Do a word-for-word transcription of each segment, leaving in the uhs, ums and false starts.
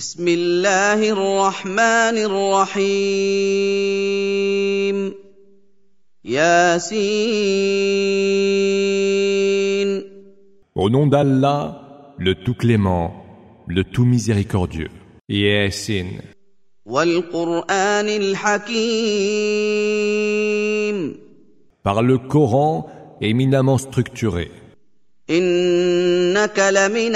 بسم الله الرحمن الرحيم ياسين. Au nom d'Allah, le tout clément, le tout miséricordieux. Yasin. والقرآن الحكيم. Par le Coran éminemment structuré. إنك لمن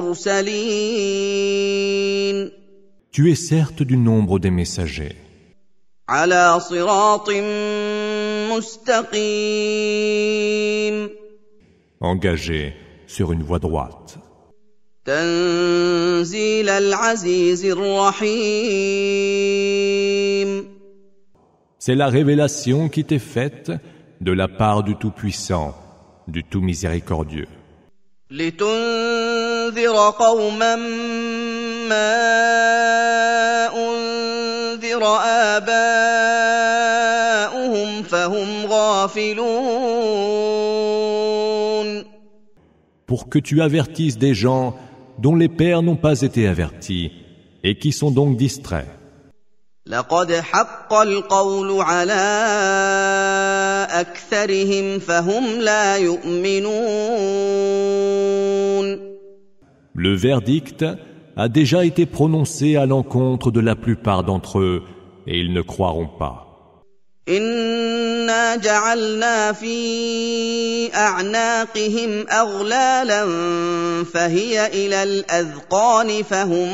المرسلين. Tu es certes du nombre des messagers. على صراط مستقيم. Engagé sur une voie droite. تنزيل العزيز الرحيم. C'est la révélation qui t'est faite de la part du Tout-Puissant, du Tout Miséricordieux. لتنذر قوما ما أنذر آباؤهم فهم غافلون. Pour que tu avertisses des gens dont les pères n'ont pas été avertis et qui sont donc distraits. لقد حق القول على أكثرهم فهم لا يؤمنون. Le verdict a déjà été prononcé à l'encontre de la plupart d'entre eux et ils ne croiront pas. إنا جعلنا في أعناقهم أغلالا فهي إلى الأذقان فهم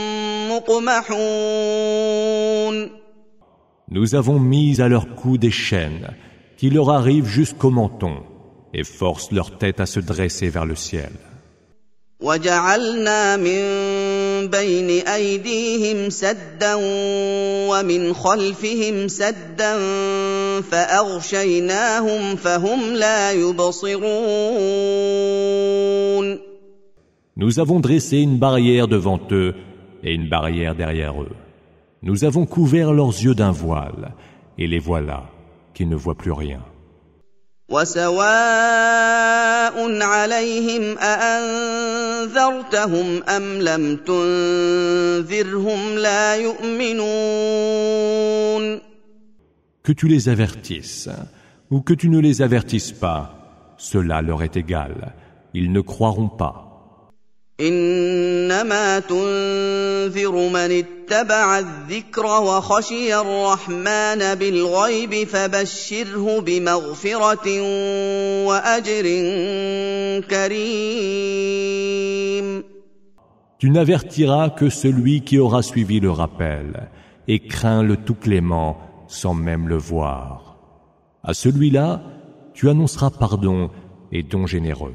مقمحون. Nous avons mis à leur cou des chaînes qui leur arrivent jusqu'au menton et forcent leur tête à se dresser vers le ciel. وجعلنا من بين أيديهم سدا ومن خلفهم سدا فأغشيناهم فهم لا يبصرون. Nous avons dressé une barrière devant eux et une barrière derrière eux. Nous avons couvert leurs yeux d'un voile et les voilà qui ne voient plus rien. وسواء عليهم أأنذرتهم أم لم تنذرهم لا يؤمنون. Que tu les avertisses ou que tu ne les avertisses pas, cela leur est égal. Ils ne croiront pas. إنما تنذر من اتبع الذكر وخشي الرحمن بالغيب فبشره بمغفرة وأجر كريم. Tu n'avertiras que celui qui aura suivi le rappel et craint le tout clément sans même le voir. À celui-là, tu annonceras pardon et don généreux.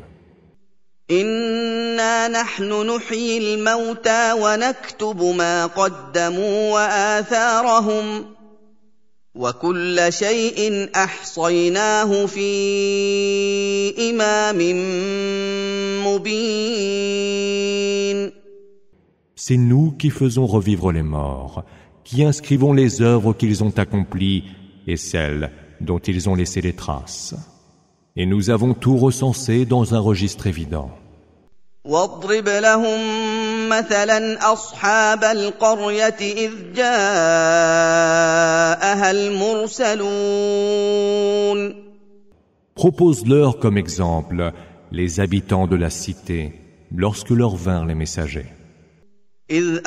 إنا نحن نحيي الموتى ونكتب ما قدموا وآثارهم وكل شيء أحصيناه في إمام مبين. C'est nous qui faisons revivre les morts, qui inscrivons les œuvres qu'ils ont accomplies et celles dont ils ont laissé les traces. Et nous avons tout recensé dans un registre évident. واضرب لهم مثلا أصحاب القرية إذ جاءها المرسلون. Propose-leur comme exemple les habitants de la cité lorsque leur vinrent les messagers. إذ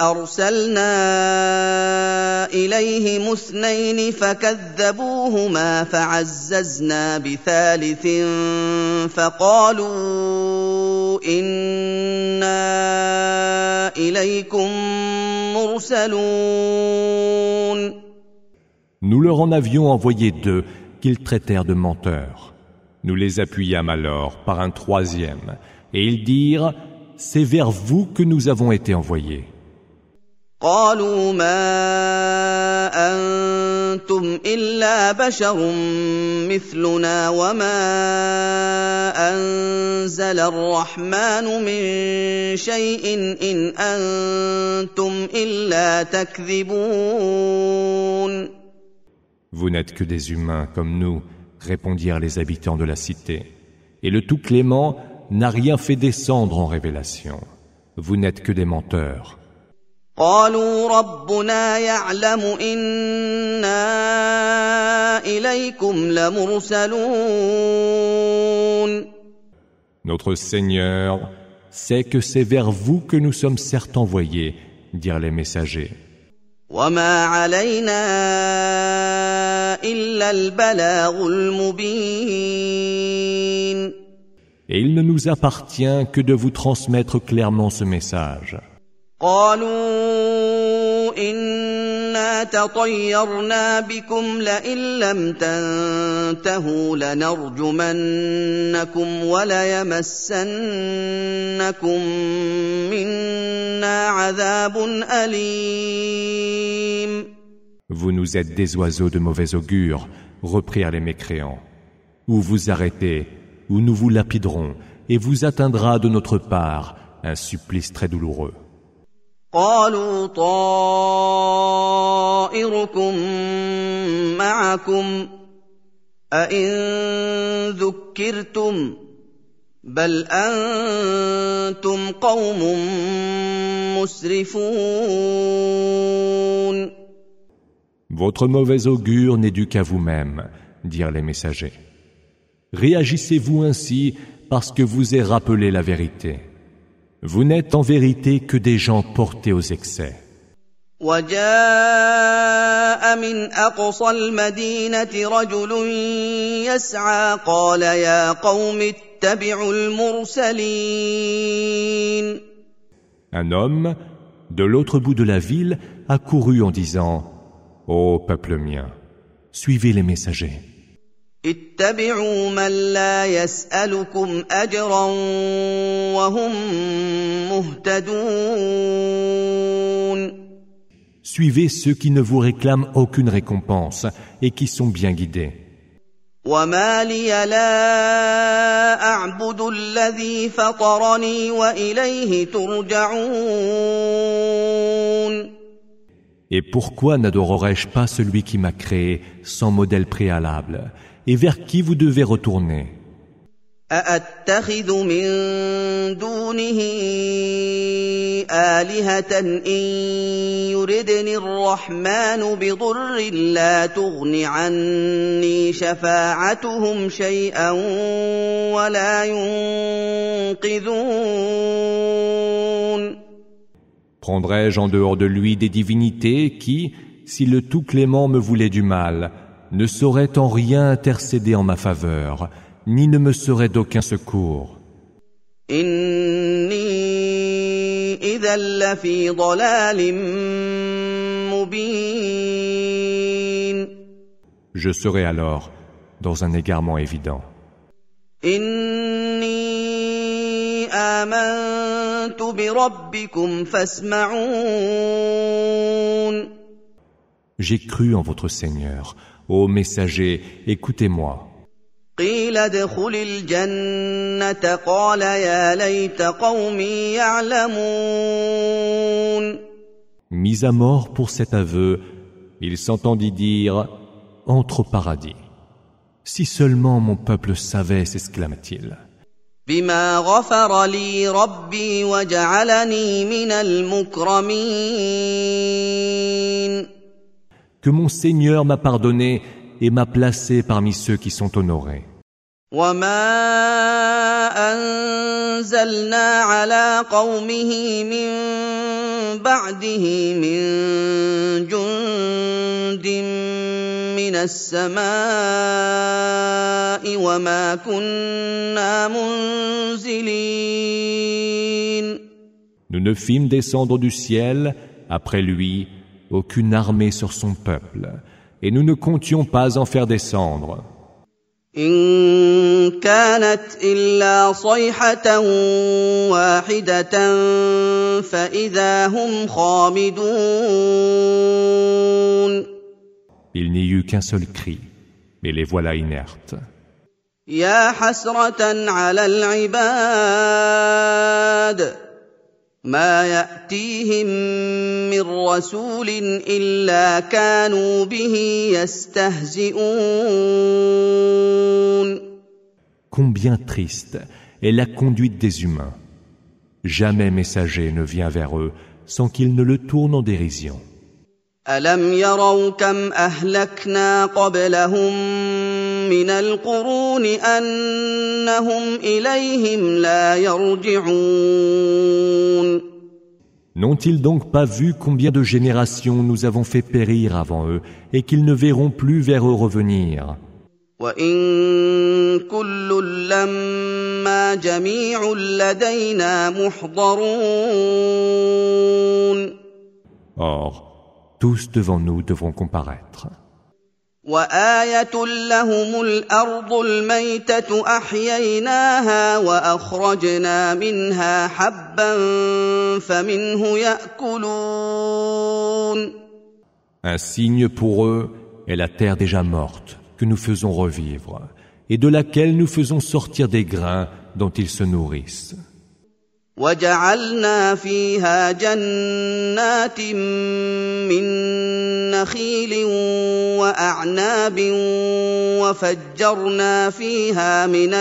أرسلنا إليهم اثنين فكذبوهما فعززنا بثالث فقالوا إنا إليكم مرسلون. Nous leur en avions envoyé deux qu'ils traitèrent de menteurs. Nous les appuyâmes alors par un troisième et ils dirent « C'est vers vous que nous avons été envoyés. » قالوا ما أنتم إلا بشر مثلنا وما أنزل الرحمن من شيء إن أنتم إلا تكذبون. Vous n'êtes que des humains comme nous, répondirent les habitants de la cité. Et le tout clément n'a rien fait descendre en révélation. Vous n'êtes que des menteurs. قالوا ربنا يعلم إنا إليكم لمرسلون. Notre Seigneur sait que c'est vers vous que nous sommes certes envoyés, dirent les messagers. وما علينا إلا البلاغ المبين. Et il ne nous appartient que de vous transmettre clairement ce message. قالوا إنا تطيرنا بكم لئن لم تنتهوا لنرجمنكم وليمسنكم منا عذاب أليم. Vous nous êtes des oiseaux de mauvais augure, reprirent les mécréants. Ou vous arrêtez, ou nous vous lapiderons, et vous atteindra de notre part un supplice très douloureux. قالوا طائركم معكم أئن ذكرتم بل أنتم قوم مسرفون. Votre mauvais augure n'est dû qu'à vous-même, dirent les messagers. Réagissez-vous ainsi parce que vous est rappelé la vérité. Vous n'êtes en vérité que des gens portés aux excès. وجاء من أقصى المدينة رجل يسعى قال يا قوم اتبعوا المرسلين. Un homme, de l'autre bout de la ville, a couru en disant « Ô peuple mien, suivez les messagers. » اتبعوا من لا يسألكم أجرا وهم مهتدون. Suivez ceux qui ne vous réclament aucune récompense et qui sont bien guidés. وما لي لا أعبد الذي فطرني وإليه ترجعون. Et pourquoi n'adorerais-je pas celui qui m'a créé sans modèle préalable et vers qui vous devez retourner? أأتخذ من دونه آلهة إن يردني الرحمن بضر لا تغن عني شفاعتهم شيئا ولا ينقذون. Prendrais-je en dehors de lui des divinités qui, si le tout clément me voulait du mal, ne sauraient en rien intercéder en ma faveur, ni ne me seraient d'aucun secours? إني إذا لفي ضلال مبين. Je serai alors dans un égarement évident. إني آمنت بربكم فاسمعون. J'ai cru en votre Seigneur. Ô messager, écoutez-moi. قيل ادخل الجنة قال يا ليت قومي يعلمون. Mis à mort pour cet aveu, il s'entendit dire « Entre au paradis. Si seulement mon peuple savait, s'exclama-t-il. بما غفر لي ربي وجعلني من المكرمين. Que mon Seigneur m'a pardonné et m'a placé parmi ceux qui sont honorés. وما أنزلنا على قومه من بعده من جند من السماء وما كنا منزلين. Nous ne fîmes descendre du ciel, après lui, aucune armée sur son peuple, et nous ne comptions pas en faire descendre. إن كانت إلا صيحة واحدة فإذا هم خامدون. Il n'y eut qu'un seul cri, mais les voilà inertes. يا حسرة على العباد ما يأتيهم من رسول إلا كانوا به يستهزئون. Combien triste est la conduite des humains. Jamais messager ne vient vers eux sans qu'ils ne le tournent en dérision. ألم يروا كم أهلكنا قبلهم من القرون أنهم إليهم لا يرجعون. N'ont-ils donc pas vu combien de générations nous avons fait périr avant eux et qu'ils ne verront plus vers eux revenir? وإن كل لما جميع لدينا محضرون. Or, tous devant nous devront comparaître. وآية لهم الأرض الميتة أحييناها وأخرجنا منها حبا فمنه يأكلون. Un signe pour eux est la terre déjà morte que nous faisons revivre et de laquelle nous faisons sortir des grains dont ils se nourrissent. وجعلنا فيها جنات من نخيل وأعناب وفجرنا فيها من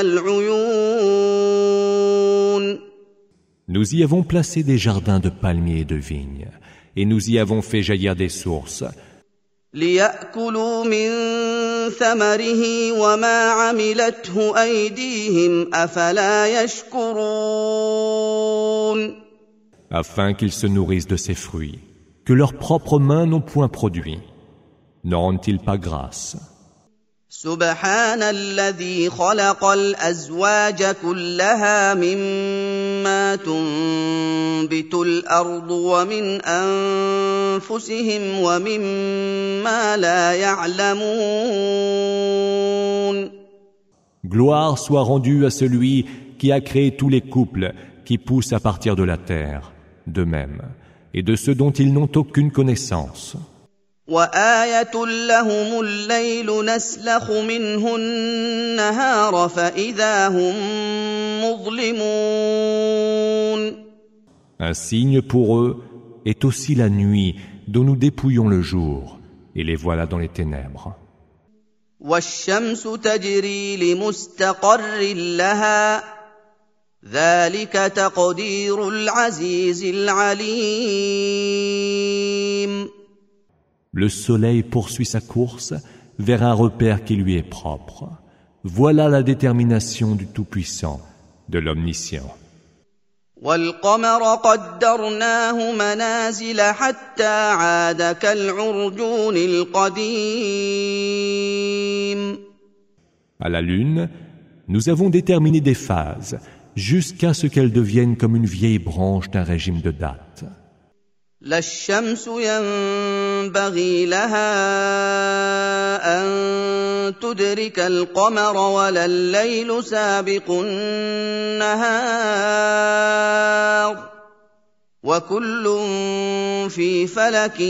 العيون. Nous y avons placé des jardins de palmiers et de vignes, et nous y avons fait jaillir des sources. ليأكلوا من ثمره وما عملته أيديهم أفلا يشكرون. Afin qu'ils se nourrissent de ces fruits, que leurs propres mains n'ont point produits. N'en rendent-ils pas grâce? سبحان الذي خلق الأزواج كلها مما تنبت الأرض ومن أنفسهم ومما لا يعلمون. Gloire soit rendue à celui qui a créé tous les couples qui poussent à partir de la terre, de même, et de ceux dont ils n'ont aucune connaissance. وآية لهم الليل نسلخ منه النهار فإذا هم مظلمون. Un signe pour eux est aussi la nuit dont nous dépouillons le jour, et les voilà dans les ténèbres. والشمس تجري لمستقر لها ذلك تقدير العزيز العليم. Le soleil poursuit sa course vers un repère qui lui est propre. Voilà la détermination du Tout-Puissant, de l'Omniscient. والقمر قدرناه منازل حتى عاد كالعرجون القديم. À la lune, nous avons déterminé des phases jusqu'à ce qu'elle devienne comme une vieille branche d'un régime de date. لا الشمس ينبغي لها أن تدرك القمر ولا الليل سابق النهار وكل في فلك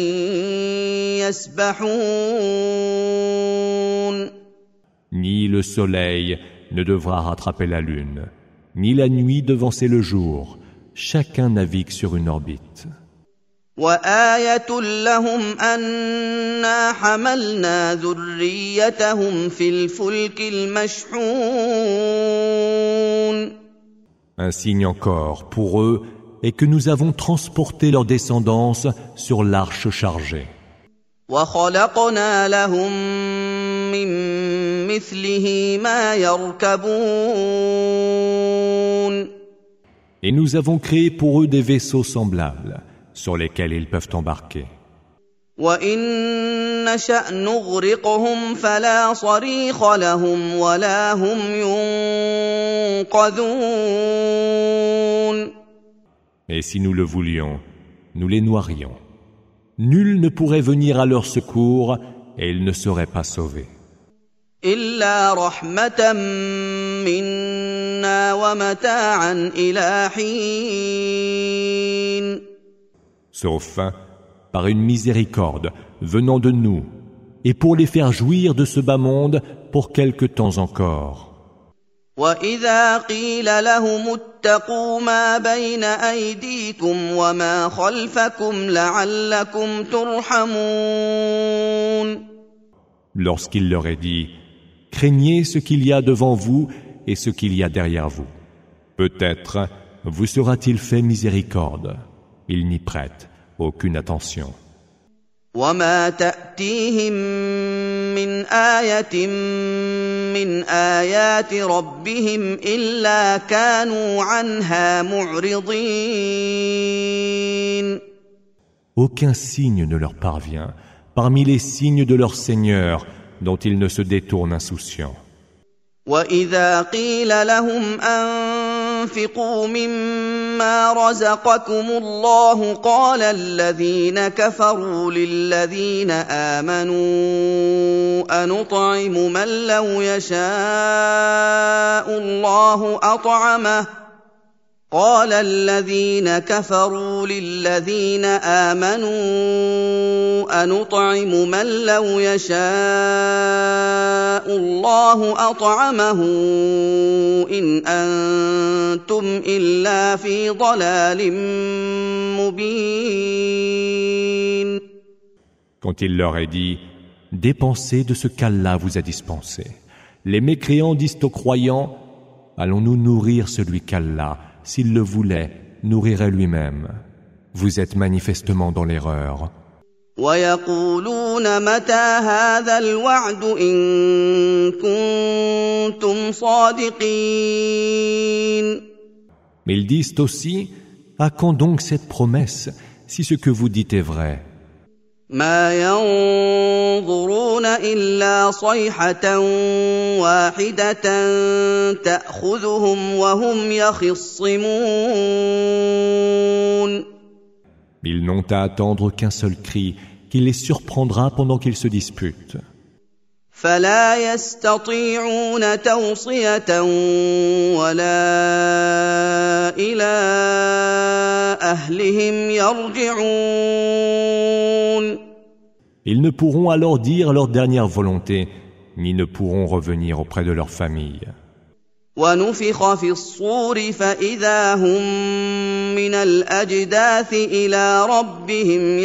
يسبحون. Ni le soleil ne devra rattraper la lune, ni la nuit devancer le jour. Chacun navigue sur une orbite. وآية لهم أنا حملنا ذريتهم في الفلك المشحون. Un signe encore pour eux est que nous avons transporté leur descendance sur l'arche chargée. وخلقنا لهم من مثله ما يركبون. Et nous avons créé pour eux des vaisseaux semblables sur lesquels ils peuvent embarquer. وإن نشأ نغرقهم فلا صريخ لهم ولا هم ينقذون. Et si nous le voulions, nous les noierions. Nul ne pourrait venir à leur secours et ils ne seraient pas sauvés. إلا رحمة منا ومتاعا إلى حين. Sauf par une miséricorde venant de nous, et pour les faire jouir de ce bas monde pour quelque temps encore. وإذا قيل لهم اتقوا ما بين أيديكم وما خلفكم لعلكم ترحمون. Lorsqu'il leur est dit, craignez ce qu'il y a devant vous et ce qu'il y a derrière vous. Peut-être vous sera-t-il fait miséricorde. ils n'y prêtent aucune attention. وما تأتيهم من آية من آيات ربهم إلا كانوا عنها معرضين. Aucun signe ne leur parvient parmi les signes de leur Seigneur dont ils ne se détournent insouciants. وإذا قيل لهم أنفقوا مما رزقكم الله قال الذين كفروا للذين آمنوا أنطعم من لو يشاء الله أطعمه قال الذين كفروا للذين آمنوا أنطعم من لو يشاء الله أطعمه إن أنتم إلا في ضلال مبين. Quand il leur est dit « Dépensez de ce qu'Allah vous a dispensé », les mécréants disent aux croyants « Allons-nous nourrir celui qu'Allah, s'il le voulait, nourrirait lui-même. Vous êtes manifestement dans l'erreur. » وَيَقُولُونَ مَتَى هَذَا الْوَعْدُ إِن كُنتُمْ صَادِقِينَ. Mais ils disent aussi « À quand donc cette promesse, si ce que vous dites est vrai ?» ما ينظرون إلا صيحة واحدة تأخذهم وهم يخصمون. Ils n'ont à attendre qu'un seul cri qui les surprendra pendant qu'ils se disputent. فلا يستطيعون توصية ولا إلى أهلهم يرجعون. Ils ne pourront alors dire leur dernière volonté, ni ne pourront revenir auprès de leur famille. ونفخ في الصور فإذا هم من الأجداث إلى ربهم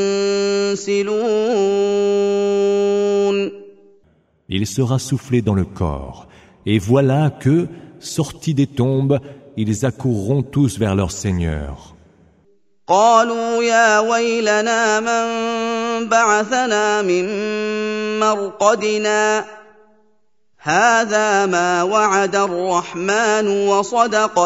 ينسلون. Il sera soufflé dans le corps, et voilà que, sortis des tombes, ils accourront tous vers leur Seigneur. قالوا يا ويلنا من بعثنا من مرقدنا هذا ما وعد الرحمن وصدق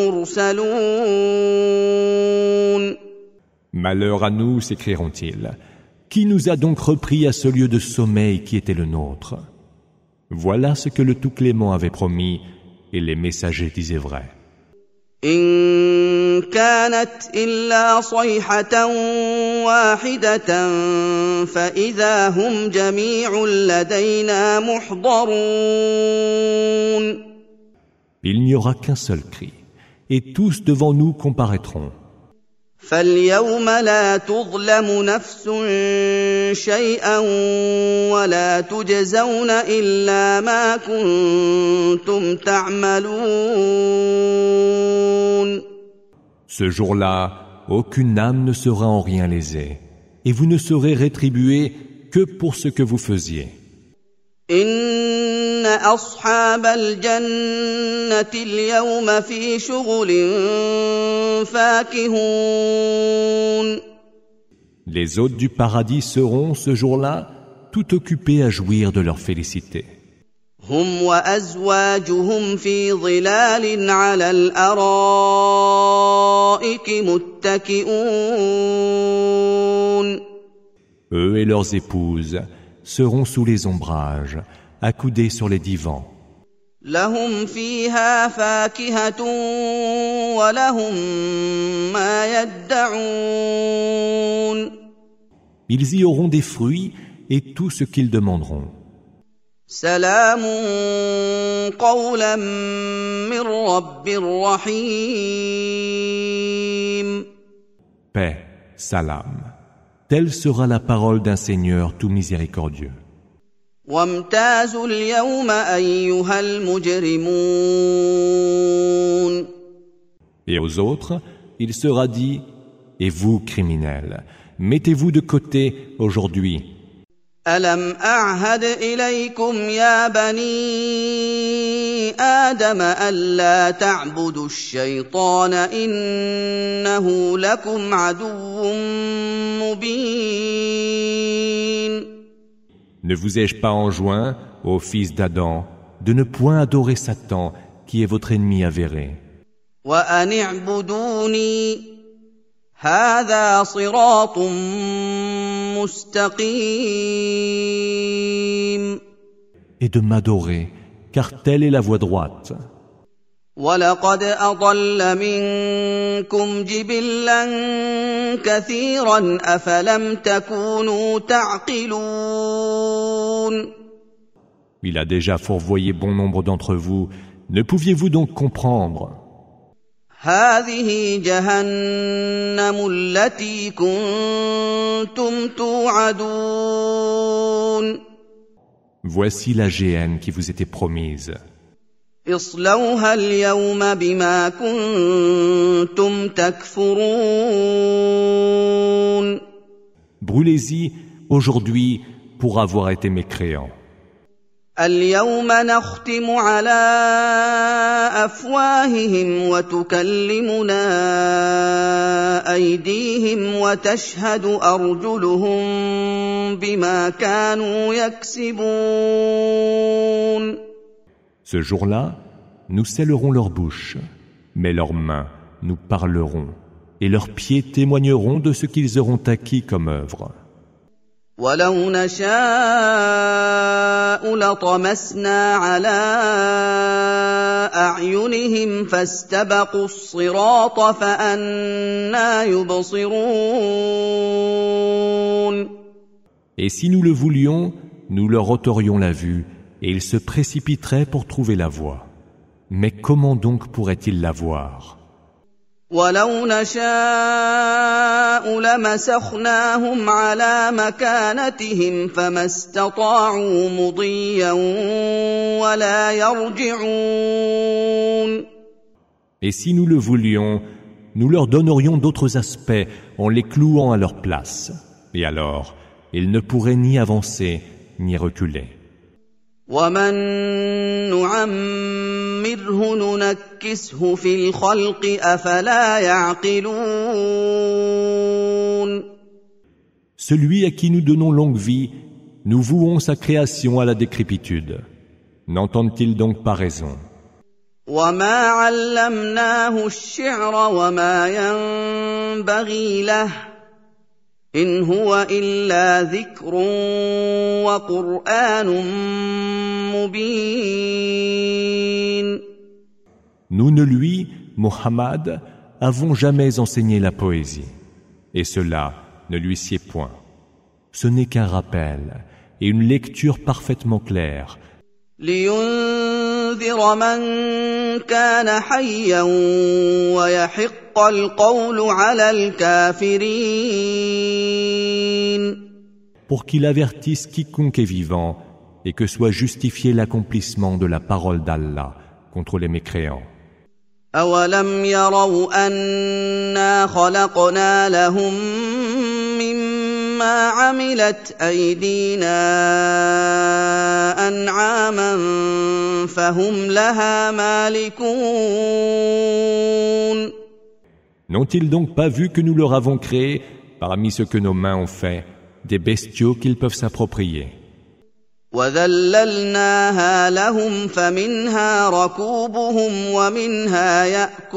المرسلون. Malheur à nous, s'écrieront-ils. Qui nous a donc repris à ce lieu de sommeil qui était le nôtre? Voilà ce que le Tout-Clément avait promis, et les messagers disaient vrai. إن كانت إلا صيحة واحدة فإذا هم جميع لدينا محضرون. Il n'y aura qu'un seul cri, et tous devant nous comparaîtront. فاليوم لا تظلم نفس شيئا ولا تجزون إلا ما كنتم تعملون. Ce jour-là, aucune âme ne sera en rien lésée, et vous ne serez rétribués que pour ce que vous faisiez. إن أصحاب الجنة اليوم في شغل فاكهون. Les hôtes du paradis seront, ce jour-là, tout occupés à jouir de leur félicité. هم وأزواجهم في ظلال على الأرائك متكئون. Eux et leurs épouses seront sous les ombrages, accoudés sur les divans. لهم فيها فاكهة ولهم ما يدعون. Ils y auront des fruits et tout ce qu'ils demanderont. سلام قولا من رب رحيم. Paix, salam. Telle sera la parole d'un Seigneur tout miséricordieux. وامتازوا اليوم أيها المجرمون. Et aux autres, il sera dit, et vous, criminels, mettez-vous de côté aujourd'hui. ألم أعهد إليكم يا بني آدم ألا تعبدوا الشيطان إنه لكم عدو مبين. Ne vous ai-je pas enjoint, ô fils d'Adam, de ne point adorer Satan, qui est votre ennemi avéré? وأن اعبدوني هذا صراط مستقيم. Et de m'adorer, car telle est la voie droite. وَلَقَدْ أَضَلَّ مِنكُمْ جِبِلًّا كَثِيرًا أَفَلَمْ تَكُونُوا تَعْقِلُونَ. Il a déjà fourvoyé bon nombre d'entre vous. Ne pouviez-vous donc comprendre? هَٰذِهِ جَهَنَّمُ الَّتِي كُنتُمْ تُوعَدُونَ. Voici la géhenne qui vous était promise. اصْلَوْهَا الْيَوْمَ بِمَا كُنتُمْ تَكْفُرُونَ. Brûlez-y aujourd'hui pour avoir été mécréants. اليوم نختم على أفواههم وتكلمنا أيديهم وتشهد أرجلهم بما كانوا يكسبون. Ce jour-là, nous scellerons leurs bouches, mais leurs mains nous parleront, et leurs pieds témoigneront de ce qu'ils auront acquis comme œuvre. وَلَوْ نَشَاءُ لَطَمَسْنَا عَلَىٰ أَعْيُنِهِمْ فَاسْتَبَقُوا الصِّرَاطَ فَأَنَّىٰ يُبْصِرُونَ. Et si nous le voulions, nous leur ôterions la vue, et ils se précipiteraient pour trouver la voie. Mais comment donc pourraient-ils la voir? وَلَوْ نَشَاءُ لَمَسَخْنَاهُمْ عَلَىٰ مَكَانَتِهِمْ فَمَا اسْتَطَاعُوا مُضِيًّا وَلَا يَرْجِعُونَ. Et si nous le voulions, nous leur donnerions d'autres aspects en les clouant à leur place. Et alors, ils ne pourraient ni avancer, ni reculer. وَمَن نُّعَمِّرْهُ نُنَكِّسْهُ فِي الْخَلْقِ أَفَلَا يَعْقِلُونَ. Celui à qui nous donnons longue vie, nous vouons sa création à la décrépitude. N'entendent-ils donc pas raison? وَمَا عَلَّمْنَاهُ الشِّعْرَ وَمَا يَنبَغِي لَهُ إِنْ هُوَ إِلَّا ذِكْرٌ وَقُرْآنٌ مُبِينٌ. Nous ne lui, Mohammed, avons jamais enseigné la poésie, et cela ne lui sied point. Ce n'est qu'un rappel et une lecture parfaitement claire. لِيُنذِرَ مَن كَانَ حَيًّا وَيَحِقَّ الْقَوْلُ عَلَى الْكَافِرِينَ. Pour qu'il avertisse quiconque est vivant et que soit justifié l'accomplissement de la parole d'Allah contre les mécréants. أَوَلَمْ يَرَوْا أَنَّا خَلَقْنَا لَهُم مِّمَّا عَمِلَتْ أَيْدِينَا أَنْعَامًا فَهُمْ لَهَا مَالِكُونَ. N'ont-ils donc pas vu que nous leur avons créé, parmi ce que nos mains ont fait, des bestiaux qu'ils peuvent s'approprier? وَذَلَّلْنَاهَا لَهُمْ فَمِنْهَا رَكُوبُهُمْ وَمِنْهَا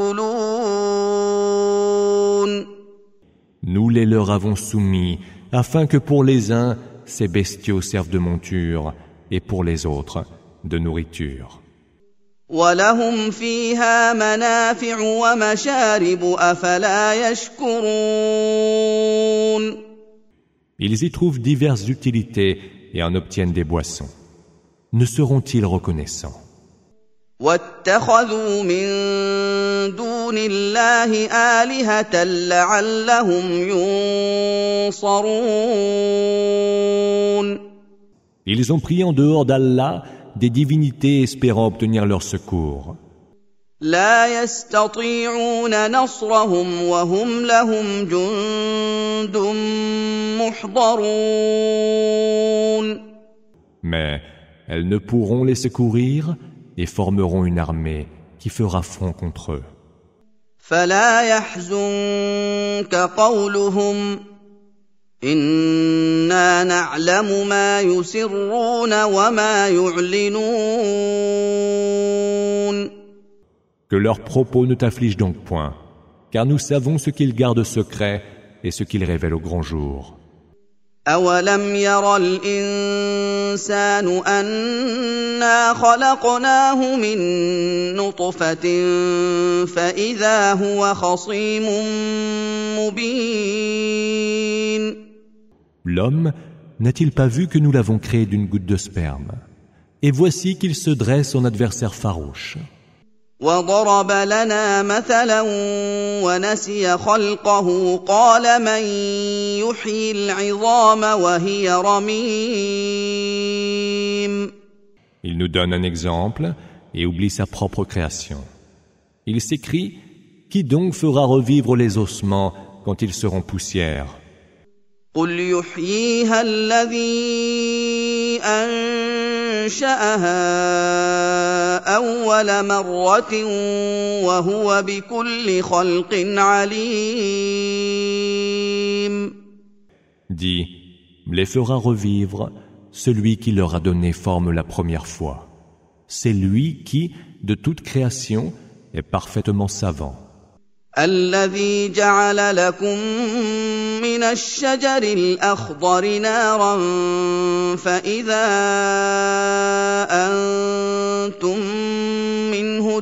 يَأْكُلُونَ. Nous les leur avons soumis, afin que pour les uns, ces bestiaux servent de monture, et pour les autres, de nourriture. وَلَهُمْ فِيهَا مَنَافِعُ وَمَشَارِبُ أَفَلَا يَشْكُرُونَ. Ils y trouvent diverses utilités et en obtiennent des boissons. Ne seront-ils reconnaissants? وَاتَّخَذُوا مِن دُونِ اللَّهِ آلِهَةً لَّعَلَّهُمْ يُنصَرُونَ. Ils ont pris en dehors d'Allah des divinités espérant obtenir leur secours. لا يستطيعون نصرهم وهم لهم جند محضرون. Mais elles ne pourront les secourir et formeront une armée qui fera front contre eux. فلا يحزنك قولهم إنا نعلم ما يسرون وما يعلنون. Que leurs propos ne t'affligent donc point, car nous savons ce qu'ils gardent secret et ce qu'ils révèlent au grand jour. أَوَلَمْ يَرَ الْإِنسَانُ أَنَّا خَلَقْنَاهُ مِن نُّطْفَةٍ فَإِذَا هُوَ خَصِيمٌ مُّبِينٌ. L'homme n'a-t-il pas vu que nous l'avons créé d'une goutte de sperme? Et voici qu'il se dresse en adversaire farouche. وَضَرَبَ لَنَا مَثَلًا وَنَسِيَ خَلْقَهُ قَالَ مَن يُحْيِي الْعِظَامَ وَهِيَ رَمِيمٌ. Il nous donne un exemple et oublie sa propre création. Il s'écrie: Qui donc fera revivre les ossements quand ils seront poussière? قُلْ يُحْيِيهَا الَّذِي أَنشَأَهَا أَوَّلَ مَرَّةٍ وَهُوَ بِكُلِّ خَلْقٍ عَلِيمٌ. Dis, les fera revivre celui qui leur a donné forme la première fois. C'est lui qui, de toute création, est parfaitement savant. الذي جعل لكم من الشجر الأخضر نارا فإذا أنتم منه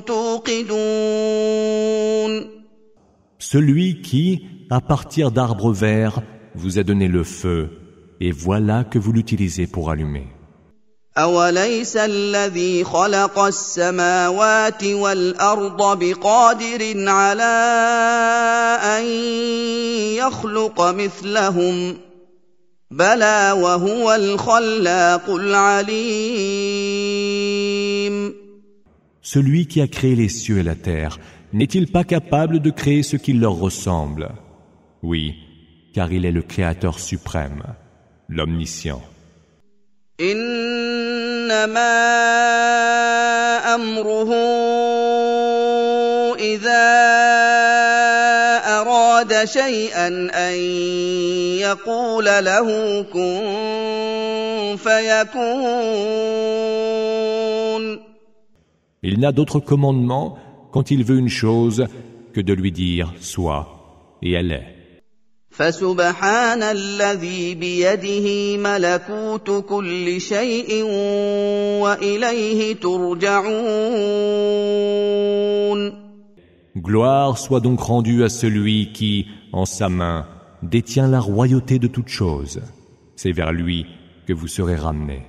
توقدون. Celui qui, à partir d'arbres verts, vous a donné le feu, et voilà que vous l'utilisez pour allumer. أَوَلَيْسَ الَّذِي خَلَقَ السَّمَاوَاتِ وَالْأَرْضَ بِقَادِرٍ عَلَىٰ أَن يَخْلُقَ مِثْلَهُم بَلَىٰ وَهُوَ الْخَلَّاقُ الْعَلِيمُ. Celui qui a créé les cieux et la terre, n'est-il pas capable de créer ce qui leur ressemble? Oui, car il est le Créateur suprême, l'Omniscient. إنما أمره إذا أراد شيئا أن يقول له كن فيكون. Il n'a d'autre commandement quand il veut une chose que de lui dire sois, et elle est. فسبحان الذي بيده ملكوت كل شيء وإليه ترجعون. Gloire soit donc rendue à celui qui, en sa main, détient la royauté de toutes choses. C'est vers lui que vous serez ramenés.